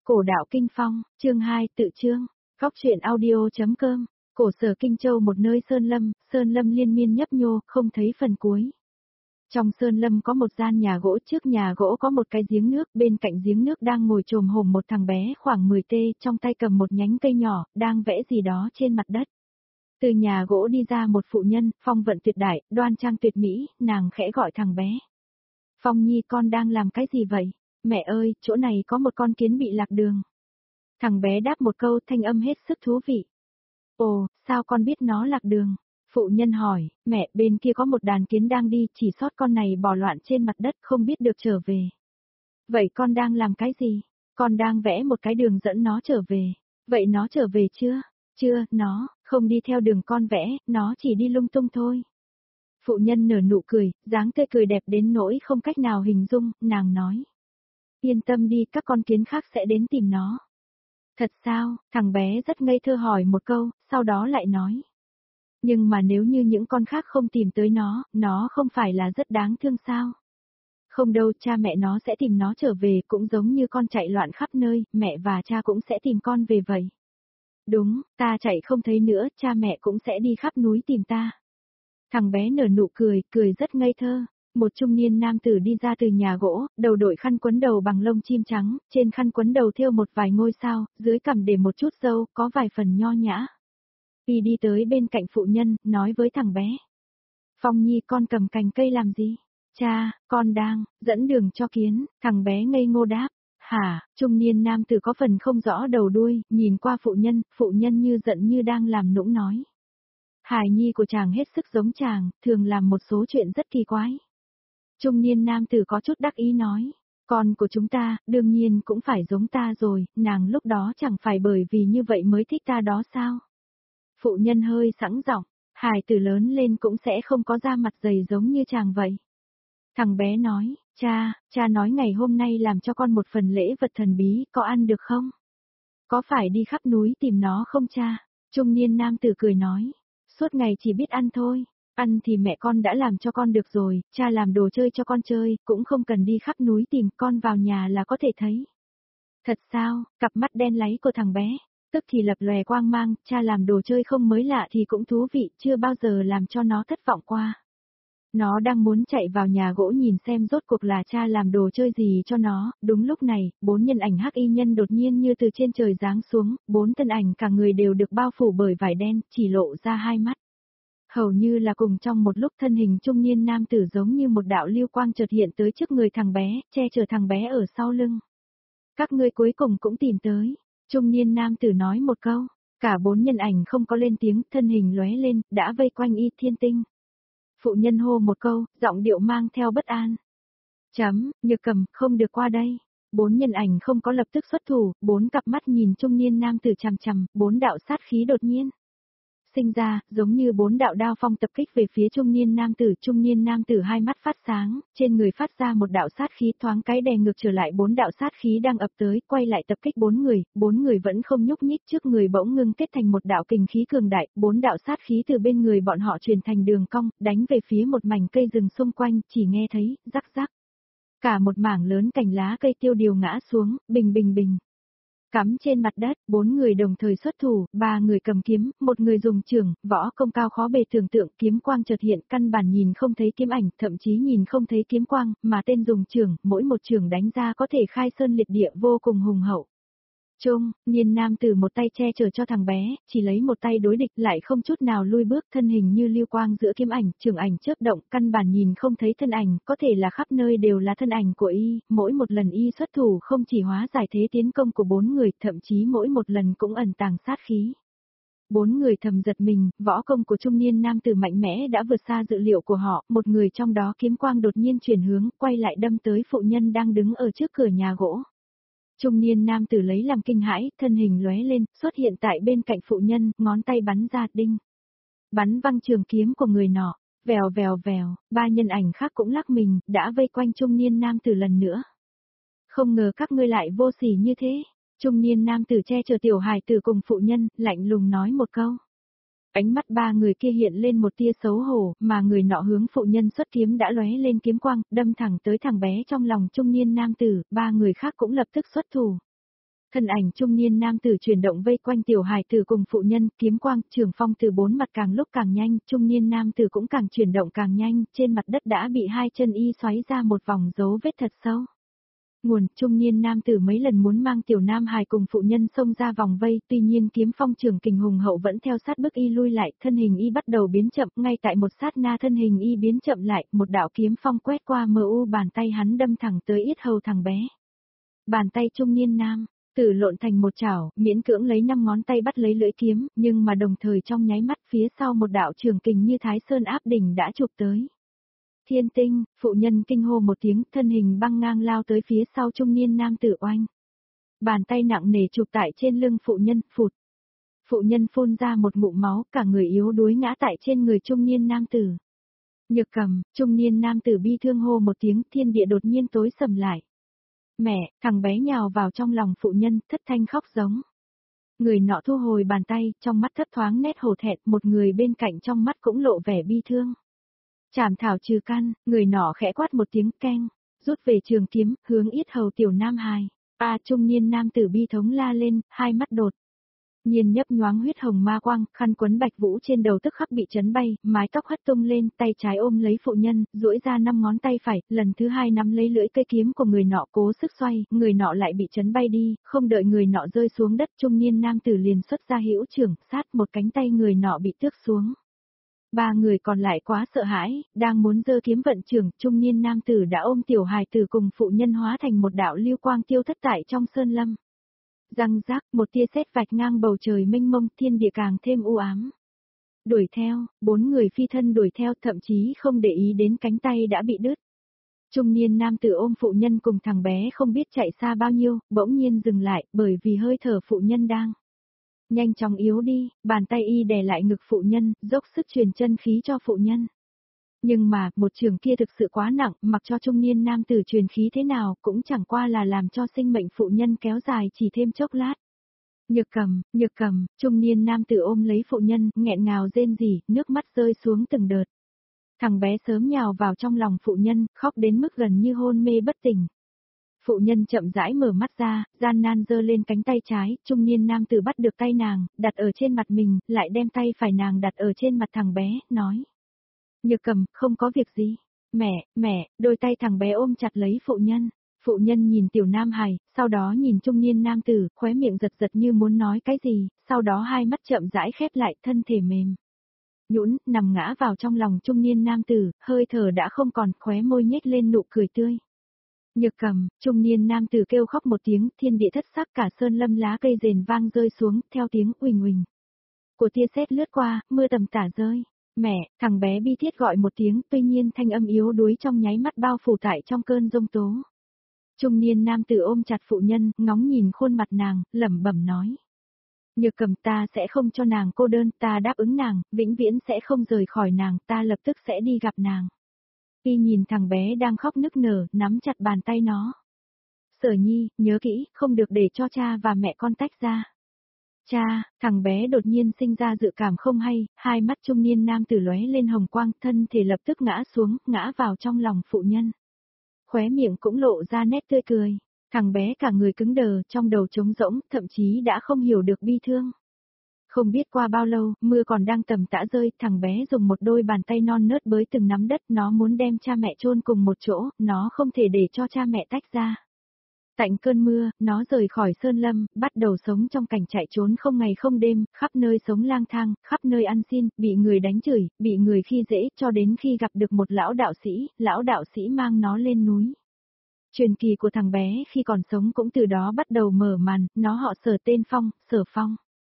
Cổ đạo kinh phong, chương 2 tự chương, góc truyện audio.com, cổ sở Kinh Châu một nơi sơn lâm liên miên nhấp nhô, không thấy phần cuối. Trong sơn lâm có một gian nhà gỗ, trước nhà gỗ có một cái giếng nước, bên cạnh giếng nước đang ngồi chồm hổm một thằng bé khoảng 10 tê, trong tay cầm một nhánh cây nhỏ, đang vẽ gì đó trên mặt đất. Từ nhà gỗ đi ra một phụ nhân, phong vận tuyệt đại, đoan trang tuyệt mỹ, nàng khẽ gọi thằng bé. Phong Nhi, con đang làm cái gì vậy? Mẹ ơi, chỗ này có một con kiến bị lạc đường. Thằng bé đáp một câu, thanh âm hết sức thú vị. Ồ, sao con biết nó lạc đường? Phụ nhân hỏi, mẹ, bên kia có một đàn kiến đang đi, chỉ sót con này bò loạn trên mặt đất, không biết được trở về. Vậy con đang làm cái gì? Con đang vẽ một cái đường dẫn nó trở về. Vậy nó trở về chưa? Chưa, nó không đi theo đường con vẽ, nó chỉ đi lung tung thôi. Phụ nhân nở nụ cười, dáng tươi cười đẹp đến nỗi không cách nào hình dung, nàng nói. Yên tâm đi, các con kiến khác sẽ đến tìm nó. Thật sao? Thằng bé rất ngây thơ hỏi một câu, sau đó lại nói. Nhưng mà nếu như những con khác không tìm tới nó không phải là rất đáng thương sao? Không đâu, cha mẹ nó sẽ tìm nó trở về, cũng giống như con chạy loạn khắp nơi, mẹ và cha cũng sẽ tìm con về vậy. Đúng, ta chạy không thấy nữa, cha mẹ cũng sẽ đi khắp núi tìm ta. Thằng bé nở nụ cười, cười rất ngây thơ. Một trung niên nam tử đi ra từ nhà gỗ, đầu đội khăn quấn đầu bằng lông chim trắng, trên khăn quấn đầu thêu một vài ngôi sao, dưới cằm để một chút râu, có vài phần nho nhã. Y đi tới bên cạnh phụ nhân, nói với thằng bé. Phong Nhi, con cầm cành cây làm gì? Cha, con đang dẫn đường cho kiến. Thằng bé ngây ngô đáp. Hả? Trung niên nam tử có phần không rõ đầu đuôi, nhìn qua phụ nhân như giận như đang làm nũng nói. Hài nhi của chàng hết sức giống chàng, thường làm một số chuyện rất kỳ quái. Trung niên nam tử có chút đắc ý nói, con của chúng ta, đương nhiên cũng phải giống ta rồi, nàng lúc đó chẳng phải bởi vì như vậy mới thích ta đó sao? Phụ nhân hơi sẵn giọng, hài tử lớn lên cũng sẽ không có da mặt dày giống như chàng vậy. Thằng bé nói, cha nói ngày hôm nay làm cho con một phần lễ vật thần bí, có ăn được không? Có phải đi khắp núi tìm nó không cha? Trung niên nam tử cười nói, suốt ngày chỉ biết ăn thôi. Ăn thì mẹ con đã làm cho con được rồi, cha làm đồ chơi cho con chơi, cũng không cần đi khắp núi tìm, con vào nhà là có thể thấy. Thật sao? Cặp mắt đen láy của thằng bé, tức thì lập lòe quang mang, cha làm đồ chơi không mới lạ thì cũng thú vị, chưa bao giờ làm cho nó thất vọng qua. Nó đang muốn chạy vào nhà gỗ nhìn xem rốt cuộc là cha làm đồ chơi gì cho nó, đúng lúc này, 4 nhân ảnh hắc y nhân đột nhiên như từ trên trời giáng xuống, 4 thân ảnh cả người đều được bao phủ bởi vải đen, chỉ lộ ra hai mắt. Hầu như là cùng trong một lúc thân hình trung niên nam tử giống như một đạo lưu quang chợt hiện tới trước người thằng bé, che chở thằng bé ở sau lưng. Các ngươi cuối cùng cũng tìm tới, trung niên nam tử nói một câu, cả 4 nhân ảnh không có lên tiếng, thân hình lóe lên, đã vây quanh Y Thiên Tinh. Phụ nhân hô một câu, giọng điệu mang theo bất an. Nhược Cầm, không được qua đây. 4 nhân ảnh không có lập tức xuất thủ, 4 cặp mắt nhìn trung niên nam tử chằm chằm, 4 đạo sát khí đột nhiên sinh ra, giống như 4 đạo đao phong tập kích về phía trung niên nam tử hai mắt phát sáng, trên người phát ra một đạo sát khí thoáng cái đè ngược trở lại 4 đạo sát khí đang ập tới, quay lại tập kích 4 người vẫn không nhúc nhích, trước người bỗng ngưng kết thành một đạo kình khí cường đại, 4 đạo sát khí từ bên người bọn họ truyền thành đường cong, đánh về phía một mảnh cây rừng xung quanh, chỉ nghe thấy, rắc rắc. Cả một mảng lớn cành lá cây tiêu điều ngã xuống, bình bình bình. Cắm trên mặt đất, 4 người đồng thời xuất thủ, 3 người cầm kiếm, 1 người dùng chưởng, võ công cao khó bề tưởng tượng, kiếm quang chợt hiện, căn bản nhìn không thấy kiếm ảnh, thậm chí nhìn không thấy kiếm quang, mà tên dùng chưởng, mỗi một chưởng đánh ra có thể khai sơn liệt địa vô cùng hùng hậu. Trung niên nam tử một tay che chở cho thằng bé, chỉ lấy một tay đối địch lại không chút nào lui bước, thân hình như lưu quang giữa kiếm ảnh, chưởng ảnh chớp động, căn bản nhìn không thấy thân ảnh, có thể là khắp nơi đều là thân ảnh của Y, mỗi một lần Y xuất thủ không chỉ hóa giải thế tiến công của 4 người, thậm chí mỗi một lần cũng ẩn tàng sát khí. 4 người thầm giật mình, võ công của trung niên nam tử mạnh mẽ đã vượt xa dự liệu của họ, một người trong đó kiếm quang đột nhiên chuyển hướng, quay lại đâm tới phụ nhân đang đứng ở trước cửa nhà gỗ. Trung niên nam tử lấy làm kinh hãi, thân hình lóe lên, xuất hiện tại bên cạnh phụ nhân, ngón tay bắn ra đinh. Bắn văng trường kiếm của người nọ, vèo vèo vèo, 3 nhân ảnh khác cũng lắc mình, đã vây quanh trung niên nam tử lần nữa. Không ngờ các ngươi lại vô sỉ như thế. Trung niên nam tử che chở tiểu hài tử cùng phụ nhân, lạnh lùng nói một câu. Ánh mắt 3 người kia hiện lên một tia xấu hổ, mà người nọ hướng phụ nhân xuất kiếm đã lóe lên kiếm quang, đâm thẳng tới thằng bé trong lòng trung niên nam tử, 3 người khác cũng lập tức xuất thủ. Thân ảnh trung niên nam tử chuyển động vây quanh tiểu hài tử cùng phụ nhân, kiếm quang, trường phong từ bốn mặt càng lúc càng nhanh, trung niên nam tử cũng càng chuyển động càng nhanh, trên mặt đất đã bị hai chân y xoáy ra một vòng dấu vết thật sâu. Nguồn, trung niên nam tử mấy lần muốn mang tiểu nam hài cùng phụ nhân xông ra vòng vây, tuy nhiên kiếm phong trường kình hùng hậu vẫn theo sát bước y lui lại, thân hình y bắt đầu biến chậm, ngay tại một sát na thân hình y biến chậm lại, một đạo kiếm phong quét qua mờ u bàn tay hắn đâm thẳng tới yết hầu thằng bé. Bàn tay trung niên nam tử lộn thành một chảo, miễn cưỡng lấy 5 ngón tay bắt lấy lưỡi kiếm, nhưng mà đồng thời trong nháy mắt phía sau một đạo trường kình như Thái Sơn áp đỉnh đã chụp tới. Thiên tinh, phụ nhân kinh hô một tiếng, thân hình băng ngang lao tới phía sau trung niên nam tử oanh. Bàn tay nặng nề chụp tại trên lưng phụ nhân, phụt. Phụ nhân phun ra một ngụm máu, cả người yếu đuối ngã tại trên người trung niên nam tử. Nhược Cầm, trung niên nam tử bi thương hô một tiếng, thiên địa đột nhiên tối sầm lại. Mẹ, thằng bé nhào vào trong lòng phụ nhân, thất thanh khóc giống. Người nọ thu hồi bàn tay, trong mắt thấp thoáng nét hổ thẹn, một người bên cạnh trong mắt cũng lộ vẻ bi thương. Trảm thảo trừ căn, người nọ khẽ quát một tiếng keng, rút về trường kiếm, hướng yết hầu tiểu nam hài. Trung niên nam tử bi thống la lên, hai mắt đột nhiên nhấp nhoáng huyết hồng ma quang, khăn quấn bạch vũ trên đầu tức khắc bị chấn bay, mái tóc hất tung lên, tay trái ôm lấy phụ nhân, duỗi ra 5 ngón tay phải, lần thứ 2 nắm lấy lưỡi cây kiếm của người nọ cố sức xoay, người nọ lại bị chấn bay đi, không đợi người nọ rơi xuống đất, trung niên nam tử liền xuất ra hữu trưởng, sát một cánh tay người nọ bị tước xuống. 3 người còn lại quá sợ hãi, đang muốn giơ kiếm vận trưởng, trung niên nam tử đã ôm tiểu hài tử cùng phụ nhân hóa thành một đạo lưu quang tiêu thất tại trong sơn lâm. Răng rác, một tia sét vạch ngang bầu trời mênh mông, thiên địa càng thêm u ám. Đuổi theo, 4 người phi thân đuổi theo, thậm chí không để ý đến cánh tay đã bị đứt. Trung niên nam tử ôm phụ nhân cùng thằng bé không biết chạy xa bao nhiêu, bỗng nhiên dừng lại, bởi vì hơi thở phụ nhân đang nhanh chóng yếu đi, bàn tay y đè lại ngực phụ nhân, dốc sức truyền chân khí cho phụ nhân. Nhưng mà, một trường kia thực sự quá nặng, mặc cho trung niên nam tử truyền khí thế nào, cũng chẳng qua là làm cho sinh mệnh phụ nhân kéo dài chỉ thêm chốc lát. Nhược cầm, trung niên nam tử ôm lấy phụ nhân, nghẹn ngào rên rỉ, nước mắt rơi xuống từng đợt. Thằng bé sớm nhào vào trong lòng phụ nhân, khóc đến mức gần như hôn mê bất tỉnh. Phụ nhân chậm rãi mở mắt ra, gian nan giơ lên cánh tay trái, trung niên nam tử bắt được tay nàng, đặt ở trên mặt mình, lại đem tay phải nàng đặt ở trên mặt thằng bé, nói. Nhược Cầm, không có việc gì. Mẹ, đôi tay thằng bé ôm chặt lấy phụ nhân. Phụ nhân nhìn tiểu nam hài, sau đó nhìn trung niên nam tử, khóe miệng giật giật như muốn nói cái gì, sau đó hai mắt chậm rãi khép lại, thân thể mềm nhũn, nằm ngã vào trong lòng trung niên nam tử, hơi thở đã không còn, khóe môi nhếch lên nụ cười tươi. Nhược Cầm, trung niên nam tử kêu khóc một tiếng, thiên địa thất sắc, cả sơn lâm lá cây rền vang rơi xuống, theo tiếng uỳnh uỳnh của tia sét lướt qua, mưa tầm tả rơi. Mẹ, thằng bé bi thiết gọi một tiếng, tuy nhiên thanh âm yếu đuối trong nháy mắt bao phủ tại trong cơn giông tố. Trung niên nam tử ôm chặt phụ nhân, ngóng nhìn khuôn mặt nàng, lẩm bẩm nói. Nhược Cầm, ta sẽ không cho nàng cô đơn, ta đáp ứng nàng, vĩnh viễn sẽ không rời khỏi nàng, ta lập tức sẽ đi gặp nàng. Y nhìn thằng bé đang khóc nức nở, nắm chặt bàn tay nó. Sở Nhi, nhớ kỹ, không được để cho cha và mẹ con tách ra. Cha, thằng bé đột nhiên sinh ra dự cảm không hay, hai mắt trung niên nam tử lóe lên hồng quang, thân thể lập tức ngã xuống, ngã vào trong lòng phụ nhân. Khóe miệng cũng lộ ra nét tươi cười. Thằng bé cả người cứng đờ, trong đầu trống rỗng, thậm chí đã không hiểu được bi thương. Không biết qua bao lâu, mưa còn đang tầm tã rơi, thằng bé dùng một đôi bàn tay non nớt bới từng nắm đất, nó muốn đem cha mẹ chôn cùng một chỗ, nó không thể để cho cha mẹ tách ra. Tạnh cơn mưa, nó rời khỏi sơn lâm, bắt đầu sống trong cảnh chạy trốn không ngày không đêm, khắp nơi sống lang thang, khắp nơi ăn xin, bị người đánh chửi, bị người khi dễ, cho đến khi gặp được một lão đạo sĩ mang nó lên núi. Truyền kỳ của thằng bé khi còn sống cũng từ đó bắt đầu mở màn, nó họ Sở, tên Phong, Sở Phong.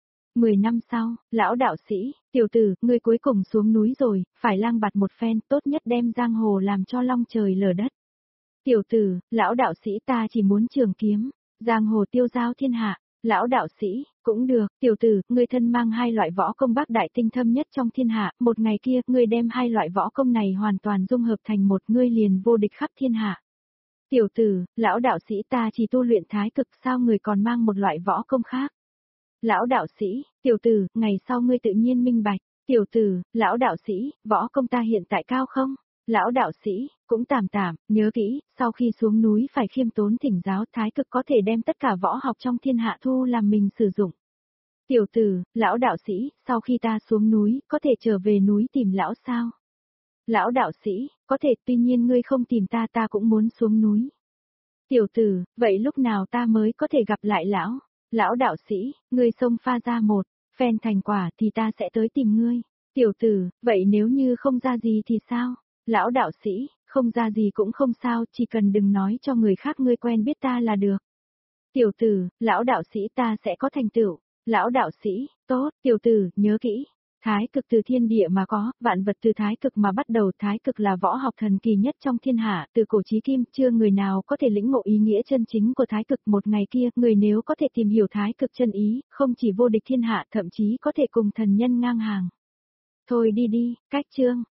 10 năm sau, lão đạo sĩ, tiểu tử, ngươi cuối cùng xuống núi rồi, phải lang bạt một phen, tốt nhất đem giang hồ làm cho long trời lở đất. Tiểu tử, lão đạo sĩ ta chỉ muốn trường kiếm, giang hồ tiêu giao thiên hạ, lão đạo sĩ, cũng được, tiểu tử, ngươi thân mang 2 loại võ công bác đại tinh thâm nhất trong thiên hạ, một ngày kia, ngươi đem 2 loại võ công này hoàn toàn dung hợp thành một, ngươi liền vô địch khắp thiên hạ. Tiểu tử, lão đạo sĩ ta chỉ tu luyện thái cực, sao người còn mang một loại võ công khác? Lão đạo sĩ, tiểu tử, ngày sau ngươi tự nhiên minh bạch. Tiểu tử, lão đạo sĩ, võ công ta hiện tại cao không? Lão đạo sĩ, cũng tạm tạm, nhớ kỹ, sau khi xuống núi phải khiêm tốn thỉnh giáo, thái cực có thể đem tất cả võ học trong thiên hạ thu làm mình sử dụng. Tiểu tử, lão đạo sĩ, sau khi ta xuống núi, có thể trở về núi tìm lão sao? Lão đạo sĩ, có thể, tuy nhiên ngươi không tìm ta, ta cũng muốn xuống núi. Tiểu tử, vậy lúc nào ta mới có thể gặp lại lão? Lão đạo sĩ, ngươi xông pha ra một phen thành quả thì ta sẽ tới tìm ngươi. Tiểu tử, vậy nếu như không ra gì thì sao? Lão đạo sĩ, không ra gì cũng không sao, chỉ cần đừng nói cho người khác ngươi quen biết ta là được. Tiểu tử, lão đạo sĩ ta sẽ có thành tựu. Lão đạo sĩ, tốt, tiểu tử, nhớ kỹ. Thái cực từ thiên địa mà có, vạn vật từ thái cực mà bắt đầu, thái cực là võ học thần kỳ nhất trong thiên hạ, từ cổ chí kim, chưa người nào có thể lĩnh ngộ ý nghĩa chân chính của thái cực. Một ngày kia, người nếu có thể tìm hiểu thái cực chân ý, không chỉ vô địch thiên hạ, thậm chí có thể cùng thần nhân ngang hàng. Thôi đi đi, cách chương.